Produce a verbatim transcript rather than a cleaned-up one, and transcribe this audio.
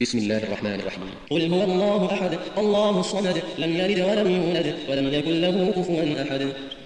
بسم الله الرحمن الرحيم. قل هو الله أحد الله الصمد لم يلد ولم يولد ولم يكن له كفوا أحد.